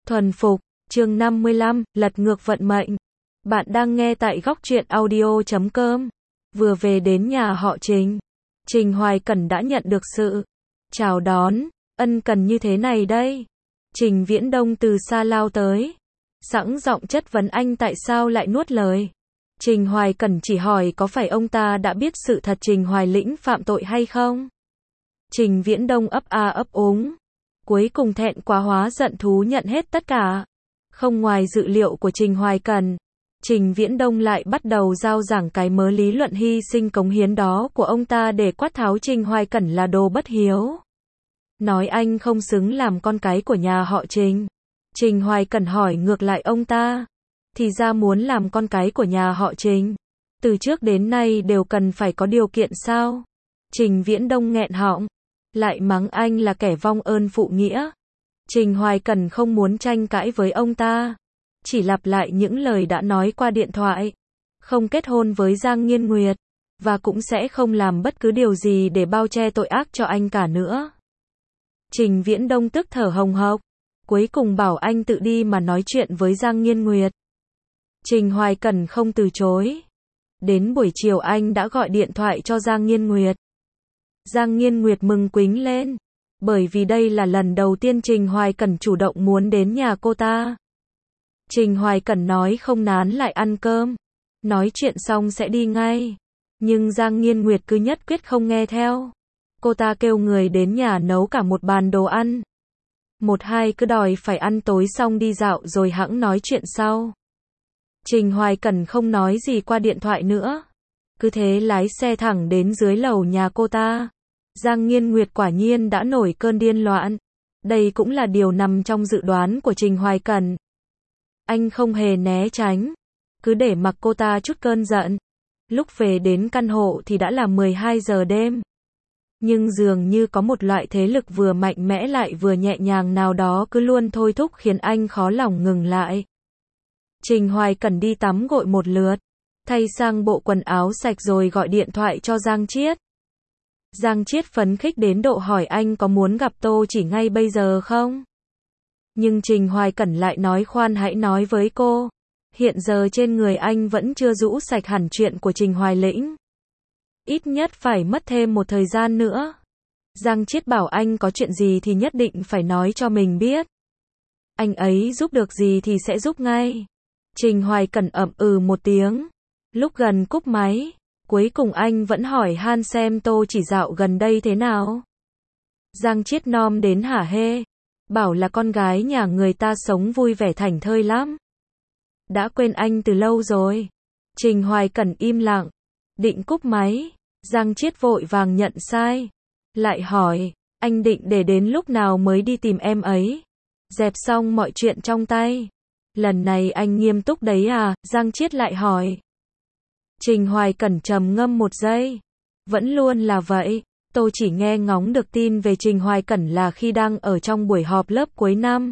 Thuần phục, chương 55, lật ngược vận mệnh. Bạn đang nghe tại góc truyện audio.com. Vừa về đến nhà họ Trình. Trình Hoài Cẩn đã nhận được sự chào đón, ân cần như thế này đây. Trình Viễn Đông từ xa lao tới. Sẵn giọng chất vấn anh tại sao lại nuốt lời. Trình Hoài Cẩn chỉ hỏi có phải ông ta đã biết sự thật Trình Hoài Lĩnh phạm tội hay không? Trình Viễn Đông ấp a ấp úng. Cuối cùng thẹn quá hóa giận thú nhận hết tất cả. Không ngoài dự liệu của Trình Hoài Cẩn, Trình Viễn Đông lại bắt đầu giao giảng cái mớ lý luận hy sinh cống hiến đó của ông ta để quát tháo Trình Hoài Cẩn là đồ bất hiếu. Nói anh không xứng làm con cái của nhà họ Trình. Trình Hoài Cẩn hỏi ngược lại ông ta, thì ra muốn làm con cái của nhà họ Trình, từ trước đến nay đều cần phải có điều kiện sao? Trình Viễn Đông nghẹn họng, lại mắng anh là kẻ vong ơn phụ nghĩa. Trình Hoài Cẩn không muốn tranh cãi với ông ta, chỉ lặp lại những lời đã nói qua điện thoại, không kết hôn với Giang Nghiên Nguyệt, và cũng sẽ không làm bất cứ điều gì để bao che tội ác cho anh cả nữa. Trình Viễn Đông tức thở hồng hộc, cuối cùng bảo anh tự đi mà nói chuyện với Giang Nghiên Nguyệt. Trình Hoài Cẩn không từ chối. Đến buổi chiều anh đã gọi điện thoại cho Giang Nghiên Nguyệt. Giang Nghiên Nguyệt mừng quính lên, bởi vì đây là lần đầu tiên Trình Hoài Cẩn chủ động muốn đến nhà cô ta. Trình Hoài Cẩn nói không nán lại ăn cơm, nói chuyện xong sẽ đi ngay. Nhưng Giang Nghiên Nguyệt cứ nhất quyết không nghe theo. Cô ta kêu người đến nhà nấu cả một bàn đồ ăn. Một hai cứ đòi phải ăn tối xong đi dạo rồi hẵng nói chuyện sau. Trình Hoài Cẩn không nói gì qua điện thoại nữa, cứ thế lái xe thẳng đến dưới lầu nhà cô ta. Giang Nghiên Nguyệt quả nhiên đã nổi cơn điên loạn. Đây cũng là điều nằm trong dự đoán của Trình Hoài Cẩn. Anh không hề né tránh, cứ để mặc cô ta chút cơn giận. Lúc về đến căn hộ thì đã là 12 giờ đêm. Nhưng dường như có một loại thế lực vừa mạnh mẽ lại vừa nhẹ nhàng nào đó cứ luôn thôi thúc khiến anh khó lòng ngừng lại. Trình Hoài Cẩn đi tắm gội một lượt, thay sang bộ quần áo sạch rồi gọi điện thoại cho Giang Chiết. Giang Chiết phấn khích đến độ hỏi anh có muốn gặp Tô Chỉ ngay bây giờ không? Nhưng Trình Hoài Cẩn lại nói khoan hãy nói với cô. Hiện giờ trên người anh vẫn chưa rũ sạch hẳn chuyện của Trình Hoài Lĩnh. Ít nhất phải mất thêm một thời gian nữa. Giang Chiết bảo anh có chuyện gì thì nhất định phải nói cho mình biết. Anh ấy giúp được gì thì sẽ giúp ngay. Trình Hoài Cẩn ậm ừ một tiếng. Lúc gần cúp máy, cuối cùng anh vẫn hỏi han xem Tô Chỉ dạo gần đây thế nào. Giang Chiết nom đến hả hê, bảo là con gái nhà người ta sống vui vẻ thảnh thơi lắm. Đã quên anh từ lâu rồi. Trình Hoài Cẩn im lặng, định cúp máy. Giang Chiết vội vàng nhận sai, lại hỏi, anh định để đến lúc nào mới đi tìm em ấy? Dẹp xong mọi chuyện trong tay. Lần này anh nghiêm túc đấy à? Giang Chiết lại hỏi. Trình Hoài Cẩn trầm ngâm một giây. Vẫn luôn là vậy. Tôi chỉ nghe ngóng được tin về Trình Hoài Cẩn là khi đang ở trong buổi họp lớp cuối năm.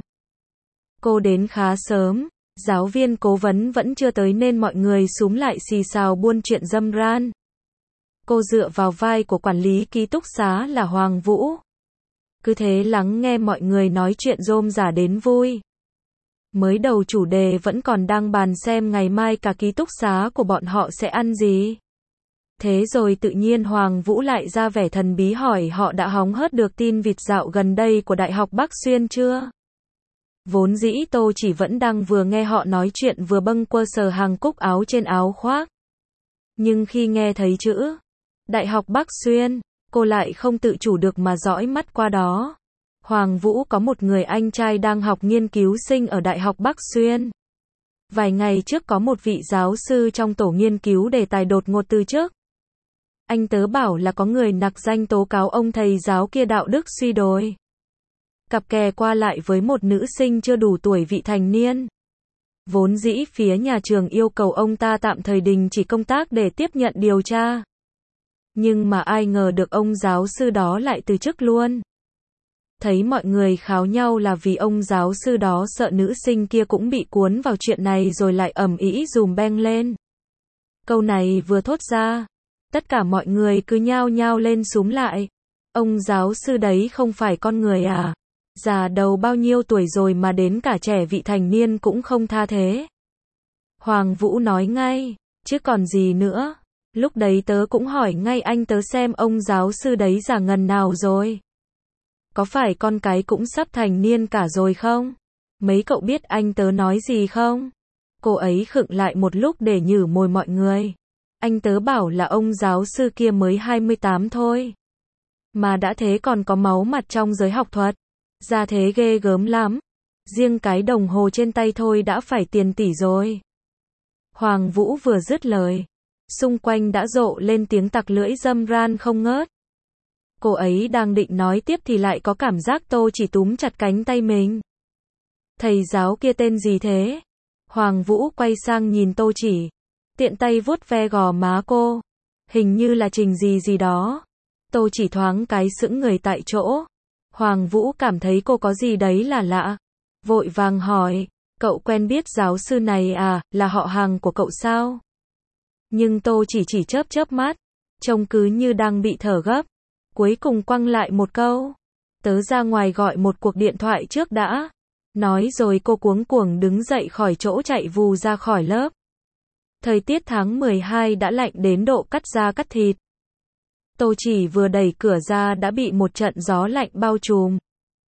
Cô đến khá sớm, giáo viên cố vấn vẫn chưa tới nên mọi người xúm lại xì xào buôn chuyện râm ran. Cô dựa vào vai của quản lý ký túc xá là Hoàng Vũ. Cứ thế lắng nghe mọi người nói chuyện rôm rả đến vui. Mới đầu chủ đề vẫn còn đang bàn xem ngày mai cả ký túc xá của bọn họ sẽ ăn gì. Thế rồi tự nhiên Hoàng Vũ lại ra vẻ thần bí hỏi họ đã hóng hớt được tin vịt dạo gần đây của Đại học Bắc Xuyên chưa? Vốn dĩ Tô Chỉ vẫn đang vừa nghe họ nói chuyện vừa bâng quơ sờ hàng cúc áo trên áo khoác. Nhưng khi nghe thấy chữ Đại học Bắc Xuyên, cô lại không tự chủ được mà dõi mắt qua đó. Hoàng Vũ có một người anh trai đang học nghiên cứu sinh ở Đại học Bắc Xuyên. Vài ngày trước có một vị giáo sư trong tổ nghiên cứu đề tài đột ngột từ chức. Anh tớ bảo là có người nặc danh tố cáo ông thầy giáo kia đạo đức suy đồi. Cặp kè qua lại với một nữ sinh chưa đủ tuổi vị thành niên. Vốn dĩ phía nhà trường yêu cầu ông ta tạm thời đình chỉ công tác để tiếp nhận điều tra. Nhưng mà ai ngờ được ông giáo sư đó lại từ chức luôn. Thấy mọi người kháo nhau là vì ông giáo sư đó sợ nữ sinh kia cũng bị cuốn vào chuyện này rồi lại ầm ĩ dùm beng lên. Câu này vừa thốt ra, tất cả mọi người cứ nhao nhao lên xúm lại. Ông giáo sư đấy không phải con người à? Già đầu bao nhiêu tuổi rồi mà đến cả trẻ vị thành niên cũng không tha thế. Hoàng Vũ nói ngay, chứ còn gì nữa. Lúc đấy tớ cũng hỏi ngay anh tớ xem ông giáo sư đấy già ngần nào rồi. Có phải con cái cũng sắp thành niên cả rồi không? Mấy cậu biết anh tớ nói gì không? Cô ấy khựng lại một lúc để nhử mồi mọi người. Anh tớ bảo là ông giáo sư kia mới 28 thôi. Mà đã thế còn có máu mặt trong giới học thuật. Ra thế ghê gớm lắm. Riêng cái đồng hồ trên tay thôi đã phải tiền tỷ rồi. Hoàng Vũ vừa dứt lời. Xung quanh đã rộ lên tiếng tặc lưỡi râm ran không ngớt. Cô ấy đang định nói tiếp thì lại có cảm giác Tô Chỉ túm chặt cánh tay mình. Thầy giáo kia tên gì thế? Hoàng Vũ quay sang nhìn Tô Chỉ. Tiện tay vuốt ve gò má cô. Hình như là Trình gì gì đó. Tô Chỉ thoáng cái sững người tại chỗ. Hoàng Vũ cảm thấy cô có gì đấy là lạ. Vội vàng hỏi, cậu quen biết giáo sư này à, là họ hàng của cậu sao? Nhưng Tô Chỉ chớp chớp mắt, trông cứ như đang bị thở gấp. Cuối cùng quăng lại một câu. Tớ ra ngoài gọi một cuộc điện thoại trước đã. Nói rồi cô cuống cuồng đứng dậy khỏi chỗ chạy vù ra khỏi lớp. Thời tiết tháng 12 đã lạnh đến độ cắt da cắt thịt. Tô Chỉ vừa đẩy cửa ra đã bị một trận gió lạnh bao trùm.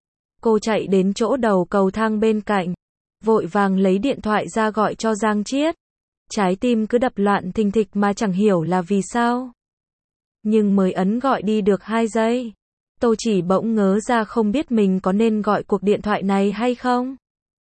Cô chạy đến chỗ đầu cầu thang bên cạnh. Vội vàng lấy điện thoại ra gọi cho Giang Chiết. Trái tim cứ đập loạn thình thịch mà chẳng hiểu là vì sao. Nhưng mới ấn gọi đi được 2 giây. Tô Chỉ bỗng ngớ ra không biết mình có nên gọi cuộc điện thoại này hay không.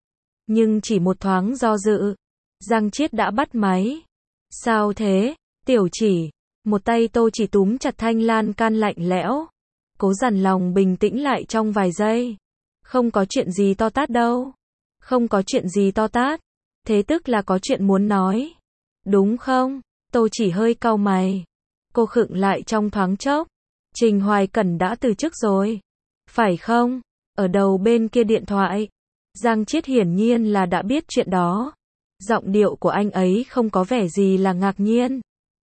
Nhưng chỉ một thoáng do dự. Giang Chiết đã bắt máy. Sao thế, Tiểu Chỉ? Một tay Tô Chỉ túm chặt thanh lan can lạnh lẽo. Cố dằn lòng bình tĩnh lại trong vài giây. Không có chuyện gì to tát đâu. Không có chuyện gì to tát. Thế tức là có chuyện muốn nói. Đúng không? Tô Chỉ hơi cau mày. Cô khựng lại trong thoáng chốc. Trình Hoài Cẩn đã từ chức rồi. Phải không? Ở đầu bên kia điện thoại. Giang Chiết hiển nhiên là đã biết chuyện đó. Giọng điệu của anh ấy không có vẻ gì là ngạc nhiên.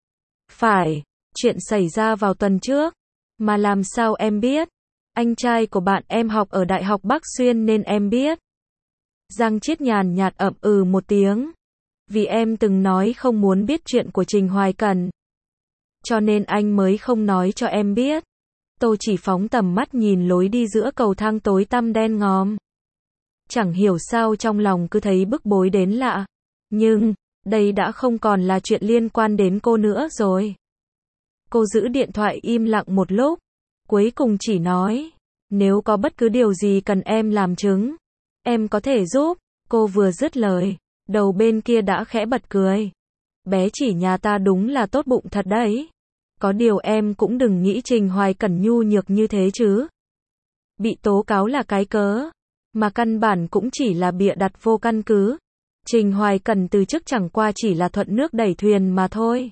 Phải, chuyện xảy ra vào tuần trước. Mà làm sao em biết? Anh trai của bạn em học ở Đại học Bắc Xuyên nên em biết. Giang Chiết nhàn nhạt ậm ừ một tiếng. Vì em từng nói không muốn biết chuyện của Trình Hoài Cẩn. Cho nên anh mới không nói cho em biết. Tô Chỉ phóng tầm mắt nhìn lối đi giữa cầu thang tối tăm đen ngòm. Chẳng hiểu sao trong lòng cứ thấy bức bối đến lạ. Nhưng, đây đã không còn là chuyện liên quan đến cô nữa rồi. Cô giữ điện thoại im lặng một lúc. Cuối cùng chỉ nói, nếu có bất cứ điều gì cần em làm chứng, em có thể giúp. Cô vừa dứt lời, đầu bên kia đã khẽ bật cười. Bé Chỉ nhà ta đúng là tốt bụng thật đấy. Có điều em cũng đừng nghĩ Trình Hoài Cẩn nhu nhược như thế chứ. Bị tố cáo là cái cớ, mà căn bản cũng chỉ là bịa đặt vô căn cứ. Trình Hoài Cẩn từ chức chẳng qua chỉ là thuận nước đẩy thuyền mà thôi.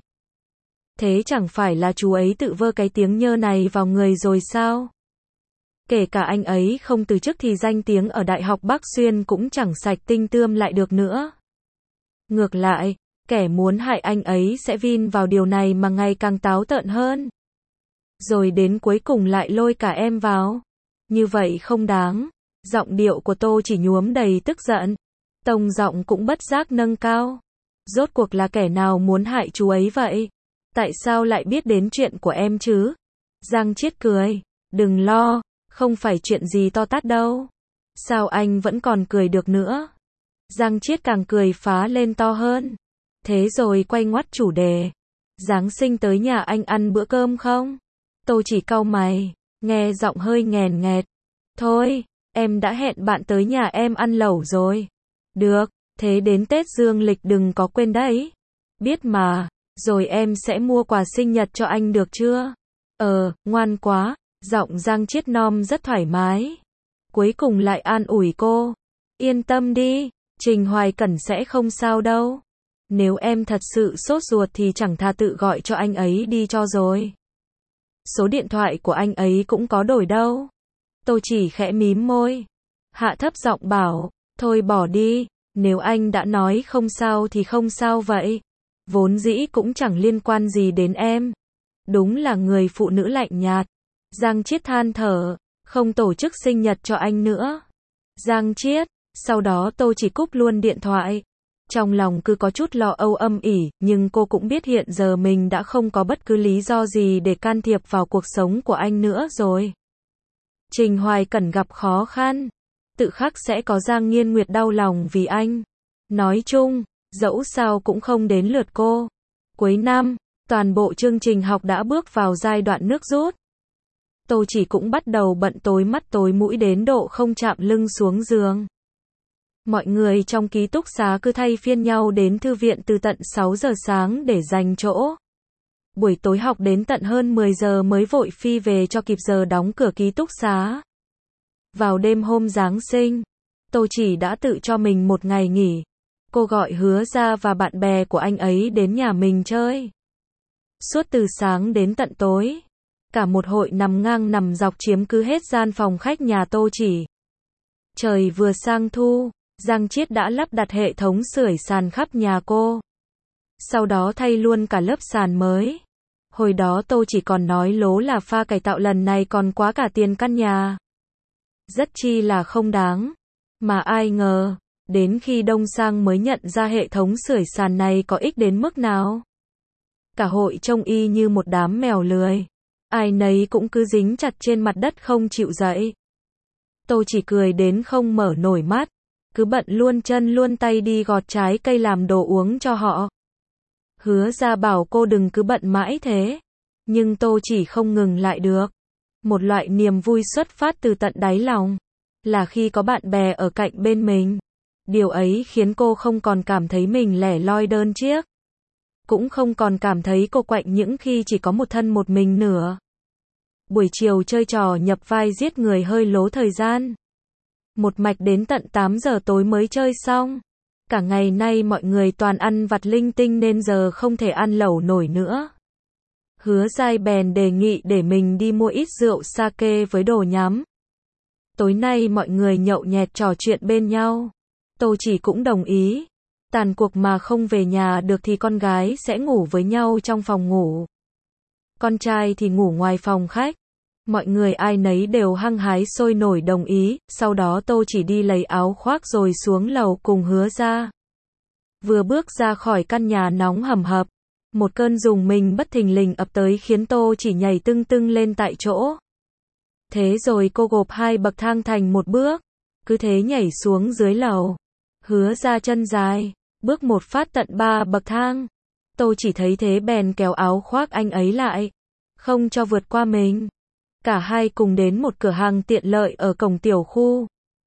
Thế chẳng phải là chú ấy tự vơ cái tiếng nhơ này vào người rồi sao? Kể cả anh ấy không từ chức thì danh tiếng ở Đại học Bắc Xuyên cũng chẳng sạch tinh tươm lại được nữa. Ngược lại, kẻ muốn hại anh ấy sẽ vin vào điều này mà ngày càng táo tợn hơn. Rồi đến cuối cùng lại lôi cả em vào. Như vậy không đáng. Giọng điệu của Tô Chỉ nhuốm đầy tức giận. Tông giọng cũng bất giác nâng cao. Rốt cuộc là kẻ nào muốn hại chú ấy vậy? Tại sao lại biết đến chuyện của em chứ? Giang Chiết cười. Đừng lo, không phải chuyện gì to tát đâu. Sao anh vẫn còn cười được nữa? Giang Chiết càng cười phá lên to hơn. Thế rồi quay ngoắt chủ đề. Giáng sinh tới nhà anh ăn bữa cơm không? Tô Chỉ cau mày, nghe giọng hơi nghèn nghẹt. Thôi, em đã hẹn bạn tới nhà em ăn lẩu rồi. Được, thế đến Tết dương lịch đừng có quên đấy. Biết mà, rồi em sẽ mua quà sinh nhật cho anh được chưa? Ngoan quá. Giọng Giang Chiết Nom rất thoải mái. Cuối cùng lại an ủi cô. Yên tâm đi, Trình Hoài Cẩn sẽ không sao đâu. Nếu em thật sự sốt ruột thì chẳng thà tự gọi cho anh ấy đi cho rồi. Số điện thoại của anh ấy cũng có đổi đâu. Tô Chỉ khẽ mím môi. Hạ thấp giọng bảo, thôi bỏ đi, nếu anh đã nói không sao thì không sao vậy. Vốn dĩ cũng chẳng liên quan gì đến em. Đúng là người phụ nữ lạnh nhạt. Giang Chiết than thở, Không tổ chức sinh nhật cho anh nữa. Giang Chiết. Sau đó Tô chỉ cúp luôn điện thoại. Trong lòng cứ có chút lo âu âm ỉ, nhưng cô cũng biết hiện giờ mình đã không có bất cứ lý do gì để can thiệp vào cuộc sống của anh nữa rồi. Trình Hoài Cẩn gặp khó khăn. Tự khắc sẽ có Giang Nghiên Nguyệt đau lòng vì anh. Nói chung, dẫu sao cũng không đến lượt cô. Cuối năm, toàn bộ chương trình học đã bước vào giai đoạn nước rút. Tô chỉ cũng bắt đầu bận tối mắt tối mũi đến độ không chạm lưng xuống giường. Mọi người trong ký túc xá cứ thay phiên nhau đến thư viện từ tận 6 giờ sáng để giành chỗ. Buổi tối học đến tận hơn 10 giờ mới vội phi về cho kịp giờ đóng cửa ký túc xá. Vào đêm hôm Giáng sinh, Tô chỉ đã tự cho mình một ngày nghỉ. Cô gọi Hứa Ra và bạn bè của anh ấy đến nhà mình chơi. Suốt từ sáng đến tận tối, cả một hội nằm ngang nằm dọc chiếm cứ hết gian phòng khách nhà Tô chỉ. Trời vừa sang thu, Giang Chiết đã lắp đặt hệ thống sưởi sàn khắp nhà cô. Sau đó thay luôn cả lớp sàn mới. Hồi đó Tô chỉ còn nói lố là pha cải tạo lần này còn quá cả tiền căn nhà. Rất chi là không đáng. Mà ai ngờ, đến khi đông sang mới nhận ra hệ thống sưởi sàn này có ích đến mức nào. Cả hội trông y như một đám mèo lười. Ai nấy cũng cứ dính chặt trên mặt đất không chịu dậy. Tô chỉ cười đến không mở nổi mắt. Cứ bận luôn chân luôn tay đi gọt trái cây làm đồ uống cho họ. Hứa Ra bảo cô đừng cứ bận mãi thế. Nhưng Tô chỉ không ngừng lại được. Một loại niềm vui xuất phát từ tận đáy lòng. Là khi có bạn bè ở cạnh bên mình. Điều ấy khiến cô không còn cảm thấy mình lẻ loi đơn chiếc. Cũng không còn cảm thấy cô quạnh những khi chỉ có một thân một mình nữa. Buổi chiều chơi trò nhập vai giết người hơi lố thời gian. Một mạch đến tận 8 giờ tối mới chơi xong. Cả ngày nay mọi người toàn ăn vặt linh tinh nên giờ không thể ăn lẩu nổi nữa. Hứa Giai bèn đề nghị để mình đi mua ít rượu sake với đồ nhắm. Tối nay mọi người nhậu nhẹt trò chuyện bên nhau. Tô chỉ cũng đồng ý. Tàn cuộc mà không về nhà được thì con gái sẽ ngủ với nhau trong phòng ngủ. Con trai thì ngủ ngoài phòng khách. Mọi người ai nấy đều hăng hái sôi nổi đồng ý, sau đó Tô chỉ đi lấy áo khoác rồi xuống lầu cùng Hứa Ra. Vừa bước ra khỏi căn nhà nóng hầm hập, một cơn rùng mình bất thình lình ập tới khiến Tô chỉ nhảy tưng tưng lên tại chỗ. Thế rồi cô gộp 2 bậc thang thành một bước, cứ thế nhảy xuống dưới lầu. Hứa Ra chân dài, bước một phát tận 3 bậc thang. Tô chỉ thấy thế bèn kéo áo khoác anh ấy lại, không cho vượt qua mình. Cả hai cùng đến một cửa hàng tiện lợi ở cổng tiểu khu.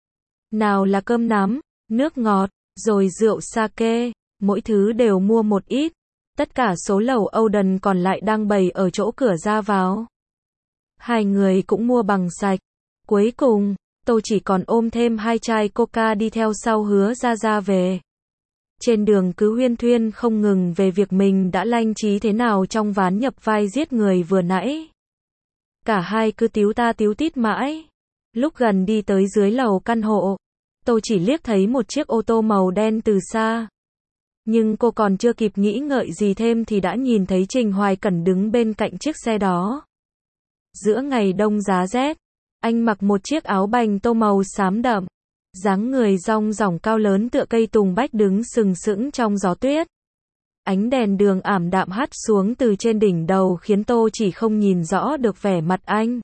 Nào là cơm nắm, nước ngọt, rồi rượu sake, mỗi thứ đều mua một ít. Tất cả số lẩu Oden còn lại đang bày ở chỗ cửa ra vào. Hai người cũng mua bằng sạch. Cuối cùng, Tô chỉ còn ôm thêm 2 chai coca đi theo sau Hứa Ra về. Trên đường cứ huyên thuyên không ngừng về việc mình đã lanh trí thế nào trong ván nhập vai giết người vừa nãy. Cả hai cứ tíu ta tíu tít mãi. Lúc gần đi tới dưới lầu căn hộ, Tô chỉ liếc thấy một chiếc ô tô màu đen từ xa. Nhưng cô còn chưa kịp nghĩ ngợi gì thêm thì đã nhìn thấy Trình Hoài Cẩn đứng bên cạnh chiếc xe đó. Giữa ngày đông giá rét, anh mặc một chiếc áo bành tô màu xám đậm. Dáng người dong dỏng cao lớn tựa cây tùng bách đứng sừng sững trong gió tuyết. Ánh đèn đường ảm đạm hắt xuống từ trên đỉnh đầu khiến Tô chỉ không nhìn rõ được vẻ mặt anh.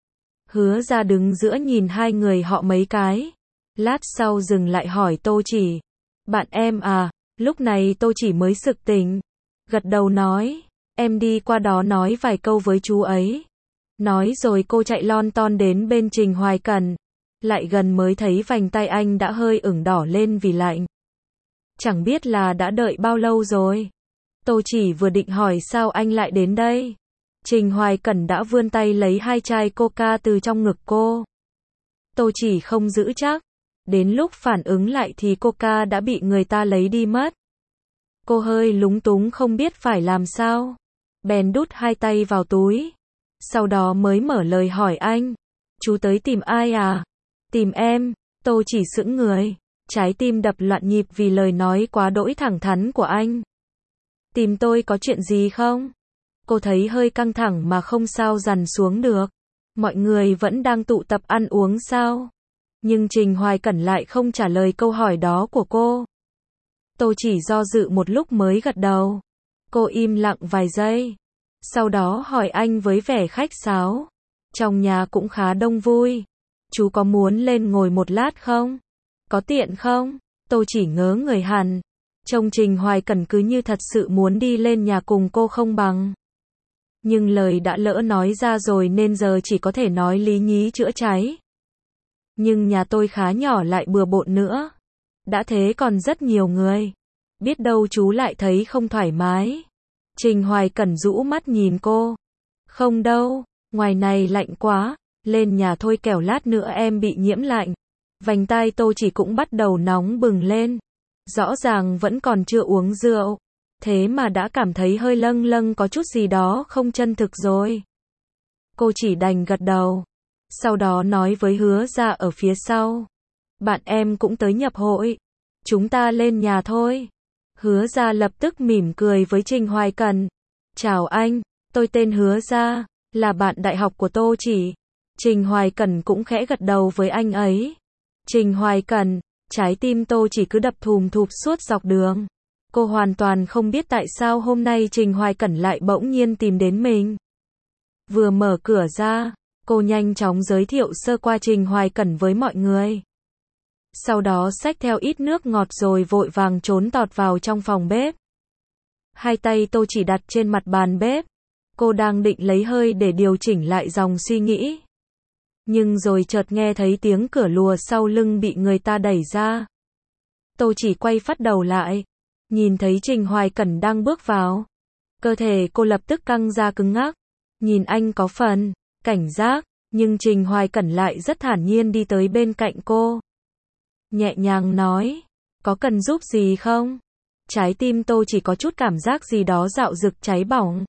Hứa Ra đứng giữa nhìn hai người họ mấy cái. Lát sau dừng lại hỏi Tô chỉ. Bạn em à? Lúc này Tô chỉ mới sực tỉnh. Gật đầu nói. Em đi qua đó nói vài câu với chú ấy. Nói rồi cô chạy lon ton đến bên Trình Hoài Cẩn. Lại gần mới thấy vành tay anh đã hơi ửng đỏ lên vì lạnh. Chẳng biết là đã đợi bao lâu rồi. Tô chỉ vừa định hỏi sao anh lại đến đây. Trình Hoài Cẩn đã vươn tay lấy 2 chai coca từ trong ngực cô. Tô chỉ không giữ chắc. Đến lúc phản ứng lại thì coca đã bị người ta lấy đi mất. Cô hơi lúng túng không biết phải làm sao. Bèn đút 2 tay vào túi. Sau đó mới mở lời hỏi anh. Chú tới tìm ai à? Tìm em. Tô chỉ sững người. Trái tim đập loạn nhịp vì lời nói quá đỗi thẳng thắn của anh. Tìm tôi có chuyện gì không? Cô thấy hơi căng thẳng mà không sao dằn xuống được. Mọi người vẫn đang tụ tập ăn uống sao? Nhưng Trình Hoài Cẩn lại không trả lời câu hỏi đó của cô. Tô Chỉ do dự một lúc mới gật đầu. Cô im lặng vài giây. Sau đó hỏi anh với vẻ khách sáo. Trong nhà cũng khá đông vui. Chú có muốn lên ngồi một lát không? Có tiện không? Tô Chỉ ngớ người hẳn. Trông Trình Hoài Cẩn cứ như thật sự muốn đi lên nhà cùng cô không bằng. Nhưng lời đã lỡ nói ra rồi nên giờ chỉ có thể nói lý nhí chữa cháy. Nhưng nhà tôi khá nhỏ lại bừa bộn nữa. Đã thế còn rất nhiều người. Biết đâu chú lại thấy không thoải mái. Trình Hoài Cẩn rũ mắt nhìn cô. Không đâu, ngoài này lạnh quá, lên nhà thôi kẻo lát nữa em bị nhiễm lạnh. Vành tai Tô Chỉ cũng bắt đầu nóng bừng lên. Rõ ràng vẫn còn chưa uống rượu. Thế mà đã cảm thấy hơi lâng lâng có chút gì đó không chân thực rồi. Cô chỉ đành gật đầu. Sau đó nói với Hứa Gia ở phía sau. Bạn em cũng tới nhập hội. Chúng ta lên nhà thôi. Hứa Gia lập tức mỉm cười với Trình Hoài Cẩn. Chào anh, tôi tên Hứa Gia, là bạn đại học của Tô Chỉ. Trình Hoài Cẩn cũng khẽ gật đầu với anh ấy. Trình Hoài Cẩn, trái tim Tô Chỉ cứ đập thùm thụp suốt dọc đường. Cô hoàn toàn không biết tại sao hôm nay Trình Hoài Cẩn lại bỗng nhiên tìm đến mình. Vừa mở cửa ra, cô nhanh chóng giới thiệu sơ qua Trình Hoài Cẩn với mọi người. Sau đó xách theo ít nước ngọt rồi vội vàng trốn tọt vào trong phòng bếp. Hai tay Tô Chỉ đặt trên mặt bàn bếp. Cô đang định lấy hơi để điều chỉnh lại dòng suy nghĩ. Nhưng rồi chợt nghe thấy tiếng cửa lùa sau lưng bị người ta đẩy ra. Tô Chỉ quay phắt đầu lại. Nhìn thấy Trình Hoài Cẩn đang bước vào. Cơ thể cô lập tức căng ra cứng ngắc. Nhìn anh có phần cảnh giác, nhưng Trình Hoài Cẩn lại rất thản nhiên đi tới bên cạnh cô. Nhẹ nhàng nói, có cần giúp gì không? Trái tim Tô Chỉ có chút cảm giác gì đó dạo dực cháy bỏng.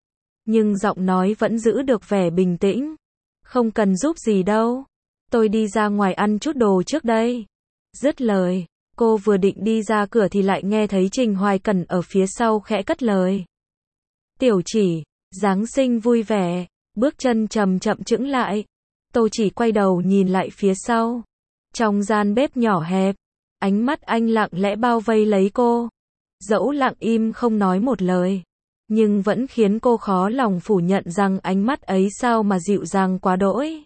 Nhưng giọng nói vẫn giữ được vẻ bình tĩnh. Không cần giúp gì đâu. Tôi đi ra ngoài ăn chút đồ trước đây. Dứt lời, cô vừa định đi ra cửa thì lại nghe thấy Trình Hoài Cẩn ở phía sau khẽ cất lời. Tiểu Chỉ, Giáng sinh vui vẻ. Bước chân chậm chậm chững lại. Tô Chỉ quay đầu nhìn lại phía sau. Trong gian bếp nhỏ hẹp, ánh mắt anh lặng lẽ bao vây lấy cô. Dẫu lặng im không nói một lời, nhưng vẫn khiến cô khó lòng phủ nhận rằng ánh mắt ấy sao mà dịu dàng quá đỗi.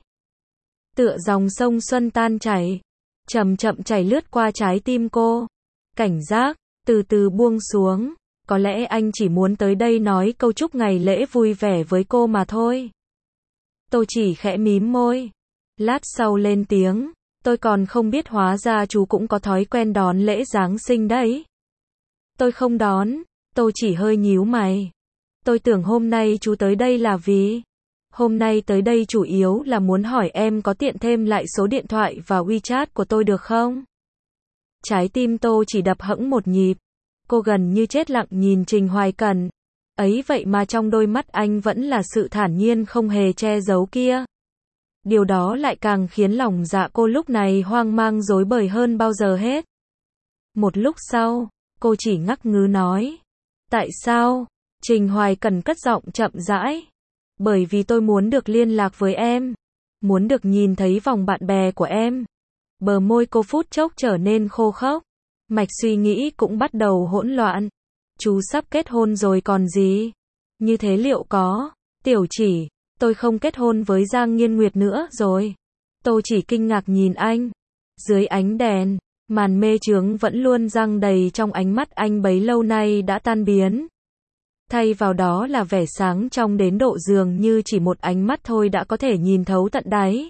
Tựa dòng sông xuân tan chảy, chậm chậm chảy lướt qua trái tim cô. Cảnh giác, từ từ buông xuống. Có lẽ anh chỉ muốn tới đây nói câu chúc ngày lễ vui vẻ với cô mà thôi. Tô Chỉ khẽ mím môi. Lát sau lên tiếng. Tôi còn không biết hóa ra chú cũng có thói quen đón lễ Giáng sinh đấy. Tôi không đón. Tô Chỉ hơi nhíu mày. Tôi tưởng hôm nay chú tới đây là vì... Hôm nay tới đây chủ yếu là muốn hỏi em có tiện thêm lại số điện thoại và WeChat của tôi được không? Trái tim Tô Chỉ đập hẫng một nhịp. Cô gần như chết lặng nhìn Trình Hoài Cẩn. Ấy vậy mà trong đôi mắt anh vẫn là sự thản nhiên không hề che giấu kia. Điều đó lại càng khiến lòng dạ cô lúc này hoang mang rối bời hơn bao giờ hết. Một lúc sau, cô chỉ ngắc ngứ nói. Tại sao? Trình Hoài Cẩn cất giọng chậm rãi. Bởi vì tôi muốn được liên lạc với em. Muốn được nhìn thấy vòng bạn bè của em. Bờ môi cô phút chốc trở nên khô khốc. Mạch suy nghĩ cũng bắt đầu hỗn loạn. Chú sắp kết hôn rồi còn gì? Như thế liệu có? Tiểu Chỉ, tôi không kết hôn với Giang Nghiên Nguyệt nữa rồi. Tô Chỉ kinh ngạc nhìn anh. Dưới ánh đèn, màn mê chướng vẫn luôn giăng đầy trong ánh mắt anh bấy lâu nay đã tan biến. Thay vào đó là vẻ sáng trong đến độ dường như chỉ một ánh mắt thôi đã có thể nhìn thấu tận đáy.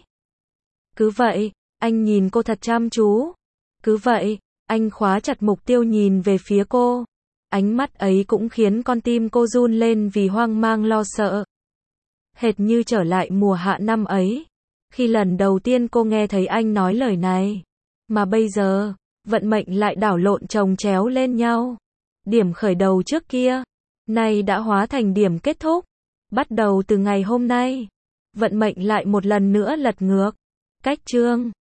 Cứ vậy, anh nhìn cô thật chăm chú. Cứ vậy, anh khóa chặt mục tiêu nhìn về phía cô. Ánh mắt ấy cũng khiến con tim cô run lên vì hoang mang lo sợ. Hệt như trở lại mùa hạ năm ấy. Khi lần đầu tiên cô nghe thấy anh nói lời này. Mà bây giờ, vận mệnh lại đảo lộn chồng chéo lên nhau. Điểm khởi đầu trước kia, nay đã hóa thành điểm kết thúc. Bắt đầu từ ngày hôm nay, vận mệnh lại một lần nữa lật ngược. Cách chương